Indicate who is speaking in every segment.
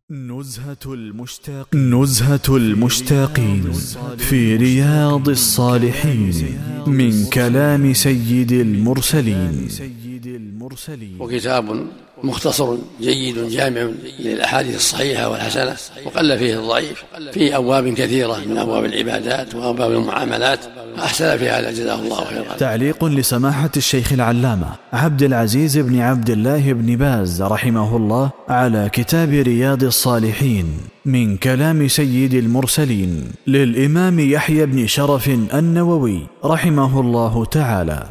Speaker 1: نزهة المشتاقين في رياض الصالحين من كلام سيد المرسلين.
Speaker 2: وكتاب مختصر جيد جامع للأحاديث الصحيحة والحسنة، وقل فيه الضعيف، في أبواب كثيرة من أبواب العبادات وأبواب المعاملات، أحسن في هذا جزاه الله خيرا.
Speaker 1: تعليق لسماحة الشيخ العلامة عبد العزيز بن عبد الله بن باز رحمه الله على كتاب رياض الصالحين من كلام سيد المرسلين للإمام يحيى بن شرف النووي رحمه الله تعالى.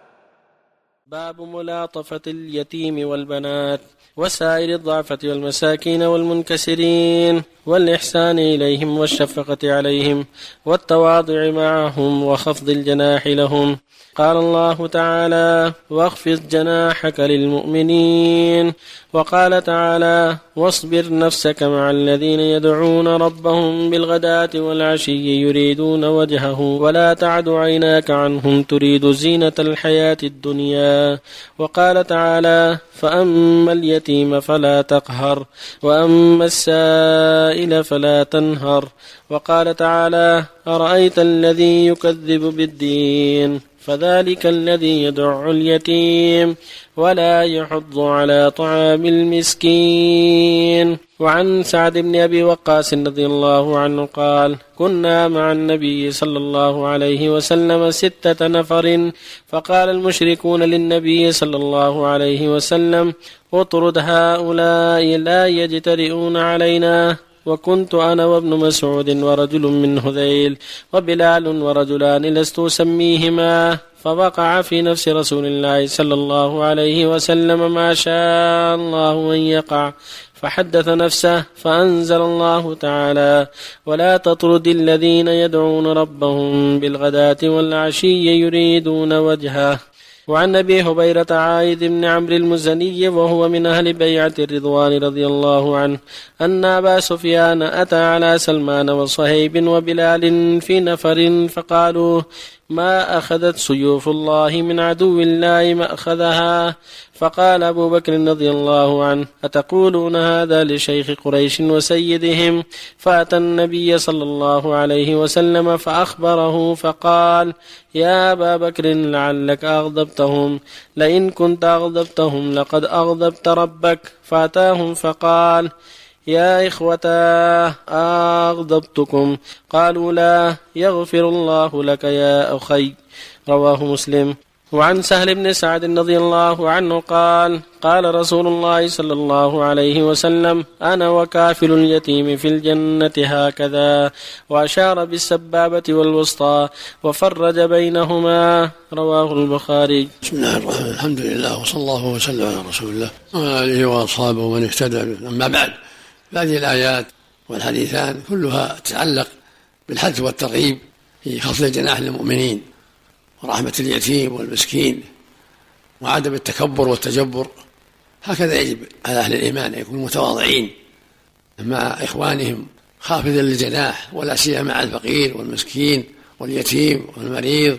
Speaker 3: باب ملاطفة اليتيم والبنات وسائر الضعفة والمساكين والمنكسرين والإحسان إليهم والشفقة عليهم والتواضع معهم وخفض الجناح لهم. قال الله تعالى: واخفض جناحك للمؤمنين. وقال تعالى: واصبر نفسك مع الذين يدعون ربهم بالغداة والعشي يريدون وجهه ولا تعد عيناك عنهم تريد زينة الحياة الدنيا. وقال تعالى: فأما اليتيم فلا تقهر وأما السائل فلا تنهر. وقال تعالى: أرأيت الذي يكذب بالدين فذلك الذي يدع اليتيم ولا يحض على طعام المسكين. وعن سعد بن أبي وقاص رضي الله عنه قال: كنا مع النبي صلى الله عليه وسلم 6 نفر، فقال المشركون للنبي صلى الله عليه وسلم: اطرد هؤلاء لا يجترئون علينا. وكنت أنا وابن مسعود ورجل من هذيل وبلال ورجلان لست أسميهما، فوقع في نفس رسول الله صلى الله عليه وسلم ما شاء الله أن يقع، فحدث نفسه، فأنزل الله تعالى: ولا تطرد الذين يدعون ربهم بالغداة والعشي يريدون وجهه. وعن أبي هبيرة عايد بن عمرو المزني وهو من أهل بيعة الرضوان رضي الله عنه أن أبا سفيان أتى على سلمان وصهيب وبلال في نفر فقالوا: ما أخذت سيوف الله من عدو الله مأخذها. فقال أبو بكر رضي الله عنه: أتقولون هذا لشيخ قريش وسيدهم؟ فأتى النبي صلى الله عليه وسلم فأخبره فقال: يا أبا بكر لعلك أغضبتهم، لئن كنت أغضبتهم لقد أغضبت ربك. فأتاهم فقال: يا إخوتا أغضبتكم؟ قالوا: لا. يغفر الله لك يا أخي. رواه مسلم. وعن سهل بن سعد رضي الله عنه قال: قال رسول الله صلى الله عليه وسلم: أنا وكافل اليتيم في الجنة هكذا، وأشار بالسبابة والوسطى وفرج بينهما. رواه البخاري.
Speaker 2: بسم الله الرحمن الرحيم، الحمد لله وصلى الله وسلم على رسول الله وعلى آله وأصحابه ومن اهتدى به. أما بعد، هذه الآيات والحديثان كلها تتعلق بالحث والترغيب في خفض الجناح للمؤمنين ورحمة اليتيم والمسكين وعدم التكبر والتجبر. هكذا يجب على أهل الإيمان أن يكونوا متواضعين مع إخوانهم خافضا للجناح، ولا سيما مع الفقير والمسكين واليتيم والمريض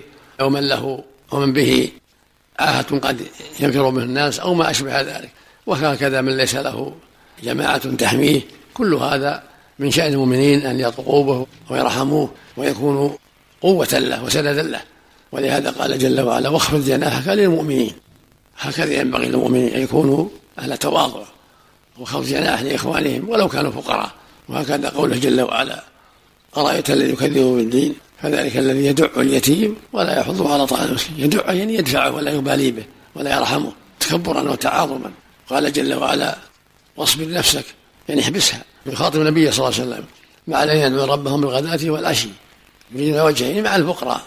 Speaker 2: ومن به عاهة قد ينفر منه الناس أو ما أشبه ذلك، وهكذا من ليس له جماعة تحميه. كل هذا من شأن المؤمنين أن يطقوا به ويرحموه ويكونوا قوة له وسندا له. ولهذا قال جل وعلا: واخفض جناحك للمؤمنين. هكذا ينبغي للمؤمنين أن يكونوا على تواضع وخفض جناح لإخوانهم ولو كانوا فقراء. وهكذا قوله جل وعلا: أرأيت الذي يكذب بالدين فذلك الذي يدع اليتيم ولا يحض على طعام المسكين. يدع يعني يدفعه ولا يبالي به ولا يرحمه تكبرا وتعاظما. قال جل وعلا: واصبر نفسك، يعني احبسها. يخاطب النبي صلى الله عليه وسلم مع الذين يدعون ربهم بالغداة والعشي يريدون وجهه، مع الفقراء.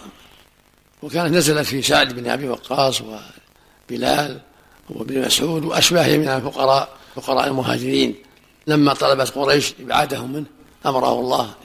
Speaker 2: وكانت نزلت في سعد بن أبي وقاص وبلال وابن مسعود وأشباههم من الفقراء، فقراء المهاجرين، لما طلبت قريش إبعادهم منه أمره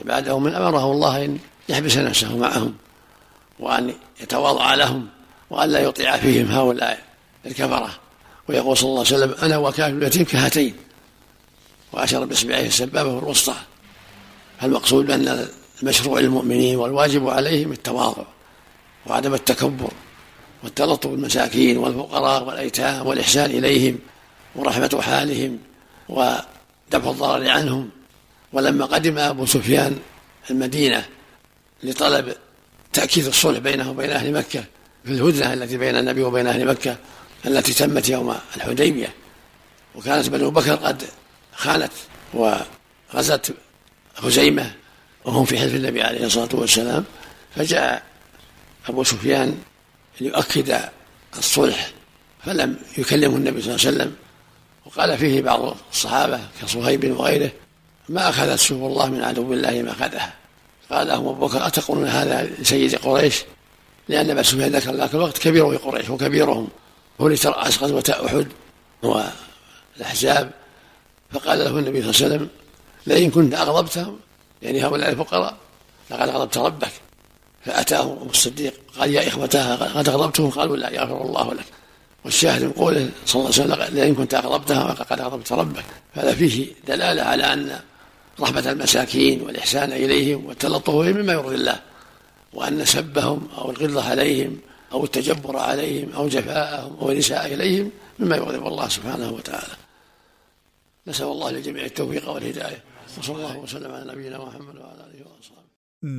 Speaker 2: الله أن يحبس نفسه معهم وأن يتواضع لهم وأن لا يطيع فيهم هؤلاء الكفرة. ويقول صلى الله عليه وسلم: أنا وكافل اليتيم كهاتين، وأشار بإصبعه السبابة والوسطى. فالمقصود أن المشروع للمؤمنين والواجب عليهم التواضع وعدم التكبر والتلطف بالمساكين والفقراء والأيتام والإحسان إليهم ورحمة حالهم ودفع دفع الضرر عنهم. ولما قدم أبو سفيان المدينة لطلب تأكيد الصلح بينه وبين أهل مكة في الهدنة التي بين النبي وبين أهل مكة التي تمت يوم الحديبية، وكانت بنو بكر قد خانت وغزت خزيمة وهم في حلف النبي عليه الصلاة والسلام، فجاء أبو سفيان ليؤكد الصلح فلم يكلمه النبي صلى الله عليه وسلم. وقال فيه بعض الصحابة كصهيب وغيره: ما أخذت سيف الله من عدو الله ما أخذها. قال لهم أبو بكر: أتقولون هذا لسيد قريش؟ لأن أبا سفيان ذاك الوقت كبير قريش وكبيرهم، هو اللي ترأس غزوة أحد والأحزاب. فقال له النبي صلى الله عليه وسلم: لئن كنت أغضبتهم، يعني هؤلاء الفقراء، لقد أغضبت ربك. فأتاهم الصديق قال: يا إخوتها قد أغضبتهم؟ قالوا: لا، يغفر الله لك. والشاهد من قوله صلى الله عليه وسلم: لئن كنت أغضبتها فقد أغضبت ربك. هذا فيه دلالة على أن رحمة المساكين والإحسان إليهم والتلطف بهم مما يرضي الله، وأن سبهم أو الغلظة عليهم أو التجبر عليهم أو جفاءهم أو الإساءة إليهم مما يغضب الله سبحانه وتعالى. نسأل الله للجميع التوفيق والهداية، وصلى الله وسلم على نبينا محمد وعلى آله وصحبه.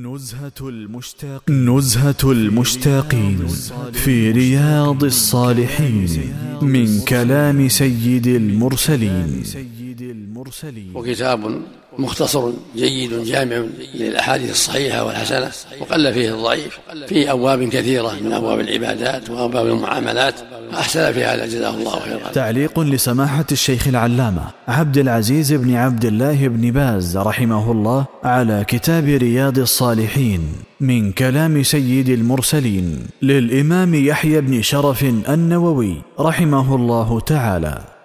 Speaker 1: نزهة المشتاقين في رياض الصالحين من كلام سيد المرسلين.
Speaker 2: وكتاب مختصر جيد جامع للأحاديث الصحيحة والحسنة، وقل فيه الضعيف، في أبواب كثيرة من أبواب العبادات وأبواب المعاملات، أحسن في هذا جزاه الله خيرا.
Speaker 1: تعليق لسماحة الشيخ العلامة عبد العزيز بن عبد الله بن باز رحمه الله على كتاب رياض الصالحين من كلام سيد المرسلين للإمام يحيى بن شرف النووي رحمه الله تعالى.